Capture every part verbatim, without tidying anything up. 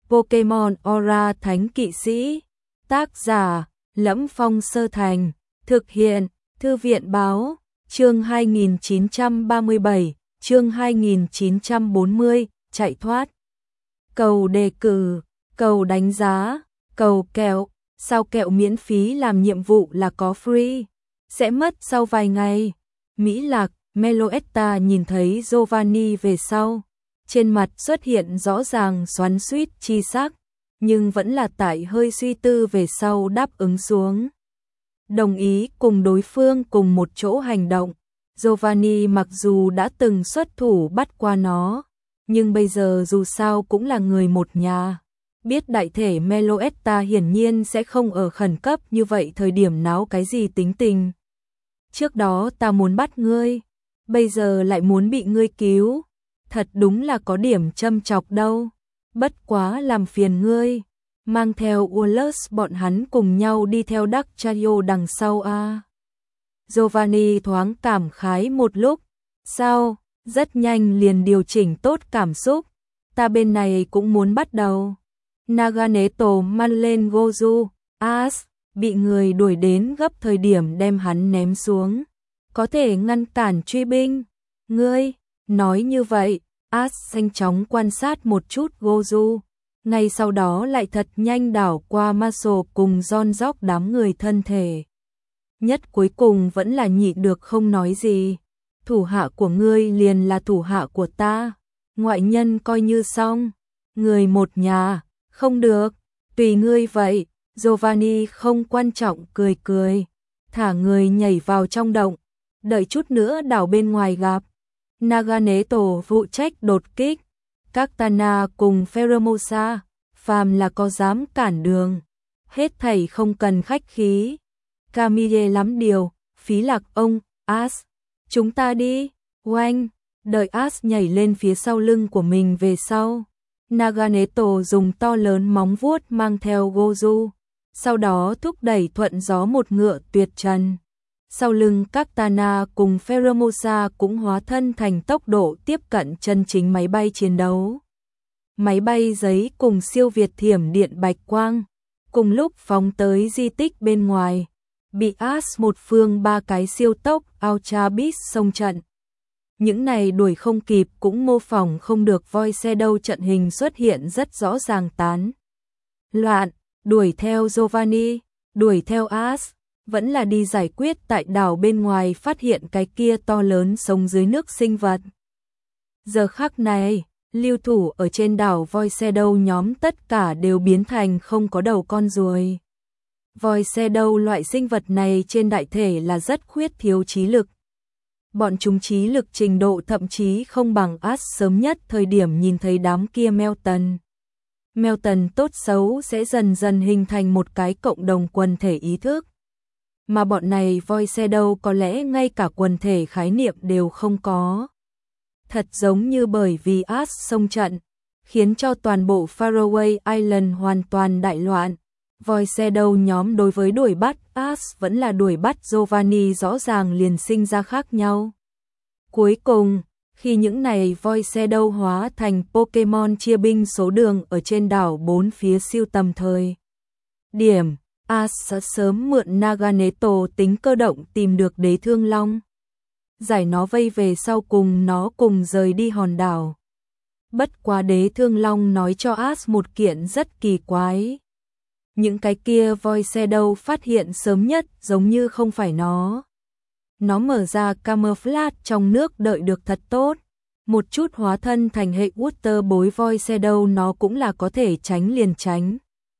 Pokemon Aura Thánh Kỵ Sĩ. Tác giả: Lẫm Phong Sơ Thành. Thực hiện: Thư viện báo. Chương hai nghìn chín trăm ba mươi bảy, chương hai nghìn chín trăm bốn mươi, chạy thoát. Cầu đề cử, cầu đánh giá, cầu kẹo. Sao kẹo miễn phí làm nhiệm vụ là có free? Sẽ mất sau vài ngày. Mỹ Lạc, Meloetta nhìn thấy Giovanni về sau. Trên mặt xuất hiện rõ ràng xoắn xuýt chi sắc, nhưng vẫn là tại hơi suy tư về sau đáp ứng xuống. Đồng ý cùng đối phương cùng một chỗ hành động. Giovanni mặc dù đã từng xuất thủ bắt qua nó, nhưng bây giờ dù sao cũng là người một nhà. Biết đại thể Meloetta hiển nhiên sẽ không ở khẩn cấp như vậy thời điểm náo cái gì tính tình. Trước đó ta muốn bắt ngươi, bây giờ lại muốn bị ngươi cứu. Thật đúng là có điểm châm chọc đâu. Bất quá làm phiền ngươi. Mang theo Wallace bọn hắn cùng nhau đi theo Dacchario đằng sau a. À. Giovanni thoáng cảm khái một lúc. Sao? Rất nhanh liền điều chỉnh tốt cảm xúc. Ta bên này cũng muốn bắt đầu. Naganeto mang lên Goju. As bị người đuổi đến gấp thời điểm đem hắn ném xuống. Có thể ngăn cản truy binh. Ngươi, nói như vậy, As nhanh chóng quan sát một chút Goju. Ngay sau đó lại thật nhanh đảo qua Marshall cùng John Jock đám người thân thể. Nhất cuối cùng vẫn là nhịn được không nói gì. Thủ hạ của ngươi liền là thủ hạ của ta. Ngoại nhân coi như xong. Người một nhà, không được, tùy ngươi vậy. Giovanni không quan trọng cười cười. Thả người nhảy vào trong động. Đợi chút nữa đảo bên ngoài gặp. Naganeto phụ trách đột kích. Katana cùng Pheromosa, phàm là có dám cản đường. Hết thảy không cần khách khí. Camille lắm điều, phí lạc ông, As. Chúng ta đi, oanh. Đợi As nhảy lên phía sau lưng của mình về sau. Naganeto dùng to lớn móng vuốt mang theo Goju. Sau đó thúc đẩy thuận gió một ngựa tuyệt trần. Sau lưng Katana cùng Pheromosa cũng hóa thân thành tốc độ tiếp cận chân chính máy bay chiến đấu. Máy bay giấy cùng siêu việt thiểm điện bạch quang, cùng lúc phóng tới di tích bên ngoài, bị As một phương ba cái siêu tốc Ultra Beast xông trận. Những này đuổi không kịp cũng mô phỏng không được voi xe đâu trận hình xuất hiện rất rõ ràng tán. Loạn, đuổi theo Giovanni, đuổi theo As. Vẫn là đi giải quyết tại đảo bên ngoài phát hiện cái kia to lớn sống dưới nước sinh vật. Giờ khắc này, lưu thủ ở trên đảo voi xe đâu nhóm tất cả đều biến thành không có đầu con ruồi. Voi xe đâu loại sinh vật này trên đại thể là rất khuyết thiếu trí lực. Bọn chúng trí lực trình độ thậm chí không bằng As sớm nhất thời điểm nhìn thấy đám kia Melton. Melton tốt xấu sẽ dần dần hình thành một cái cộng đồng quần thể ý thức. Mà bọn này voi xe đâu có lẽ ngay cả quần thể khái niệm đều không có. Thật giống như bởi vì As xông trận, khiến cho toàn bộ Faraway Island hoàn toàn đại loạn. Voi xe đâu nhóm đối với đuổi bắt As vẫn là đuổi bắt Giovanni rõ ràng liền sinh ra khác nhau. Cuối cùng, khi những này voi xe đâu hóa thành Pokemon chia binh số đường ở trên đảo bốn phía siêu tầm thời điểm, As sớm mượn Naganeto tính cơ động tìm được đế thương long. Giải nó vây về sau cùng nó cùng rời đi hòn đảo. Bất quá đế thương long nói cho As một kiện rất kỳ quái. Những cái kia voi xe đâu phát hiện sớm nhất giống như không phải nó. Nó mở ra camouflage trong nước đợi được thật tốt. Một chút hóa thân thành hệ water bối voi xe đâu nó cũng là có thể tránh liền tránh.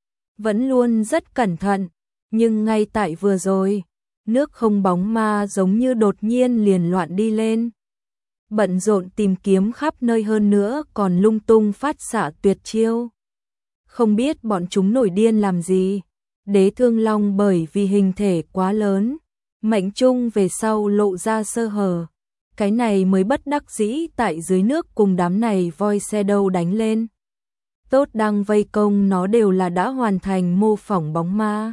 Vẫn luôn rất cẩn thận, nhưng ngay tại vừa rồi, nước không bóng ma giống như đột nhiên liền loạn đi lên. Bận rộn tìm kiếm khắp nơi hơn nữa còn lung tung phát xạ tuyệt chiêu. Không biết bọn chúng nổi điên làm gì. Đế thương long bởi vì hình thể quá lớn, mệnh trung về sau lộ ra sơ hở. Cái này mới bất đắc dĩ tại dưới nước cùng đám này voi xe đâu đánh lên. Tốt đang vây công nó đều là đã hoàn thành mô phỏng bóng ma.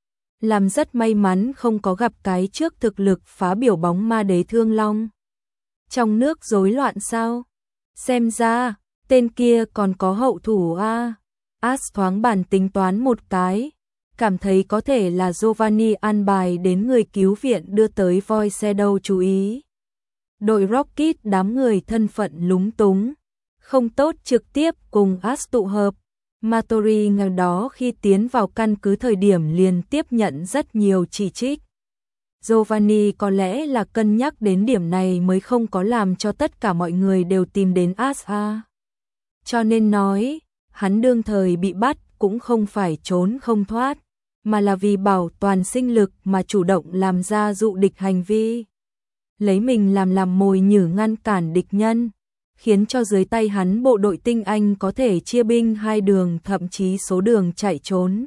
Làm rất may mắn không có gặp cái trước thực lực phá biểu bóng ma đế thương long. Trong nước rối loạn sao? Xem ra, tên kia còn có hậu thủ a. Ash thoáng bàn tính toán một cái, cảm thấy có thể là Giovanni an bài đến người cứu viện đưa tới Void Shadow chú ý. Đội Rocket đám người thân phận lúng túng, không tốt trực tiếp cùng Ash tụ hợp. Matori ngày đó khi tiến vào căn cứ thời điểm liền tiếp nhận rất nhiều chỉ trích. Giovanni có lẽ là cân nhắc đến điểm này mới không có làm cho tất cả mọi người đều tìm đến Ash. Cho nên nói, hắn đương thời bị bắt cũng không phải trốn không thoát, mà là vì bảo toàn sinh lực mà chủ động làm ra dụ địch hành vi. Lấy mình làm làm mồi nhử ngăn cản địch nhân, khiến cho dưới tay hắn bộ đội tinh anh có thể chia binh hai đường thậm chí số đường chạy trốn.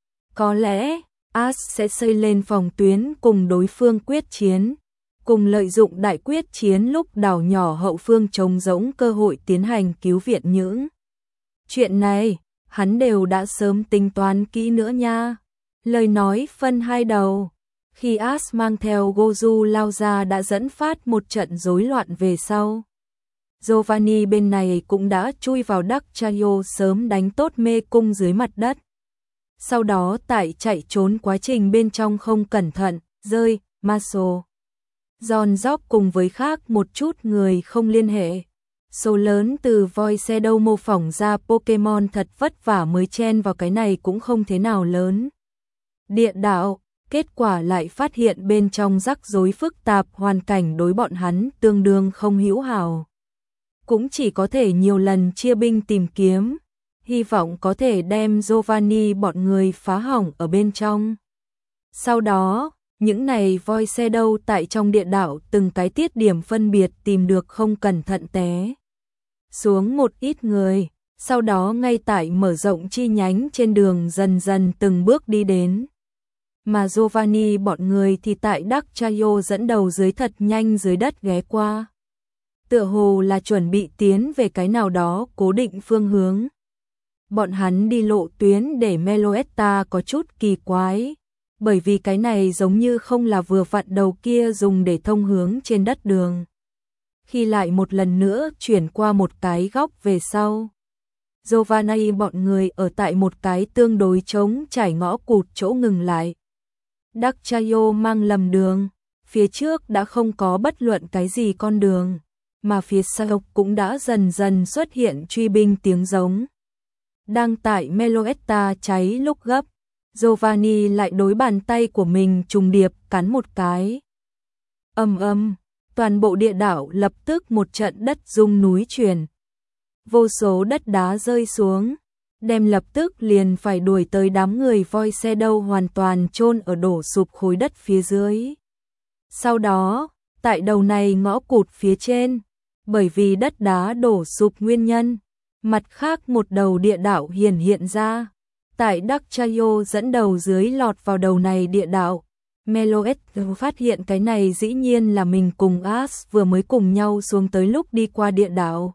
Có lẽ, Ash sẽ xây lên phòng tuyến cùng đối phương quyết chiến, cùng lợi dụng đại quyết chiến lúc đảo nhỏ hậu phương trống rỗng cơ hội tiến hành cứu viện những. Chuyện này, hắn đều đã sớm tính toán kỹ nữa nha. Lời nói phân hai đầu. Khi Ash mang theo Goju lao ra đã dẫn phát một trận rối loạn về sau. Giovanni bên này cũng đã chui vào Dark Chayo sớm đánh tốt mê cung dưới mặt đất. Sau đó tại chạy trốn quá trình bên trong không cẩn thận, rơi, Maso. Giòn dóc cùng với khác một chút người không liên hệ. Số lớn từ Void Shadow mô phỏng ra Pokemon thật vất vả mới chen vào cái này cũng không thế nào lớn. Địa đạo, kết quả lại phát hiện bên trong rắc rối phức tạp hoàn cảnh đối bọn hắn tương đương không hữu hảo. Cũng chỉ có thể nhiều lần chia binh tìm kiếm, hy vọng có thể đem Giovanni bọn người phá hỏng ở bên trong. Sau đó, những này Void Shadow tại trong địa đạo từng cái tiết điểm phân biệt tìm được không cẩn thận té xuống một ít người, sau đó ngay tại mở rộng chi nhánh trên đường dần dần từng bước đi đến. Mà Giovanni bọn người thì tại Dark Chayo dẫn đầu dưới thật nhanh dưới đất ghé qua. Tựa hồ là chuẩn bị tiến về cái nào đó cố định phương hướng. Bọn hắn đi lộ tuyến để Meloetta có chút kỳ quái, bởi vì cái này giống như không là vừa vặn đầu kia dùng để thông hướng trên đất đường. Khi lại một lần nữa chuyển qua một cái góc về sau, Giovanni bọn người ở tại một cái tương đối trống trải ngõ cụt chỗ ngừng lại. Dark Chayo mang lầm đường, phía trước đã không có bất luận cái gì con đường, mà phía sau cũng đã dần dần xuất hiện truy binh tiếng giống. Đang tại Meloetta cháy lúc gấp, Giovanni lại đối bàn tay của mình trùng điệp cắn một cái. Ầm ầm, toàn bộ địa đảo lập tức một trận đất rung núi chuyển. Vô số đất đá rơi xuống, đem lập tức liền phải đuổi tới đám người Void Shadow hoàn toàn chôn ở đổ sụp khối đất phía dưới. Sau đó, tại đầu này ngõ cụt phía trên, bởi vì đất đá đổ sụp nguyên nhân, mặt khác một đầu địa đạo hiển hiện ra. Tại Dark Chayo dẫn đầu dưới lọt vào đầu này địa đạo, Meloetta phát hiện cái này dĩ nhiên là mình cùng Ash vừa mới cùng nhau xuống tới lúc đi qua địa đạo.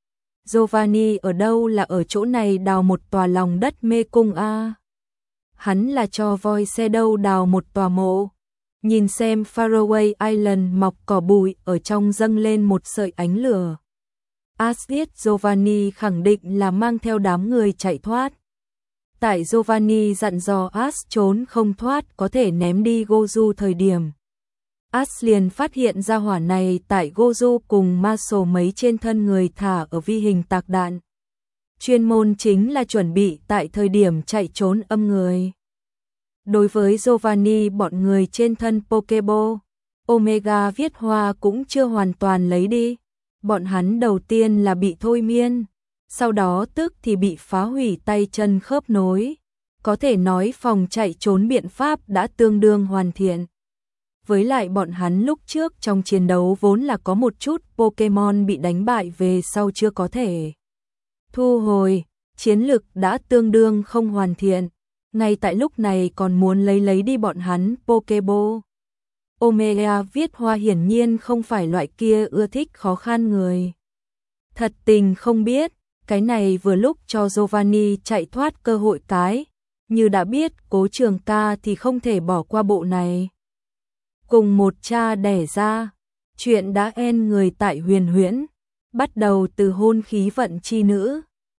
Giovanni ở đâu là ở chỗ này đào một tòa lòng đất mê cung a? Hắn là cho Void Shadow đào một tòa mộ. Nhìn xem Faraway Island mọc cỏ bụi ở trong dâng lên một sợi ánh lửa. Ash biết Giovanni khẳng định là mang theo đám người chạy thoát. Tại Giovanni dặn dò Ash trốn không thoát có thể ném đi Goju thời điểm. Ash liền phát hiện ra hỏa này tại Goju cùng Marshall mấy trên thân người thả ở vi hình tạc đạn. Chuyên môn chính là chuẩn bị tại thời điểm chạy trốn âm người. Đối với Giovanni bọn người trên thân Pokeball, Omega viết hoa cũng chưa hoàn toàn lấy đi. Bọn hắn đầu tiên là bị thôi miên, sau đó tức thì bị phá hủy tay chân khớp nối. Có thể nói phòng chạy trốn biện pháp đã tương đương hoàn thiện. Với lại bọn hắn lúc trước trong chiến đấu vốn là có một chút Pokemon bị đánh bại về sau chưa có thể thu hồi, chiến lực đã tương đương không hoàn thiện. Ngay tại lúc này còn muốn lấy lấy đi bọn hắn Pokeball. Omega viết hoa hiển nhiên không phải loại kia ưa thích khó khăn người. Thật tình không biết, cái này vừa lúc cho Giovanni chạy thoát cơ hội cái. Như đã biết Cố Trường Ca thì không thể bỏ qua bộ này. Cùng một cha đẻ ra, chuyện đã en người tại huyền huyễn, bắt đầu từ hôn khí vận chi nữ,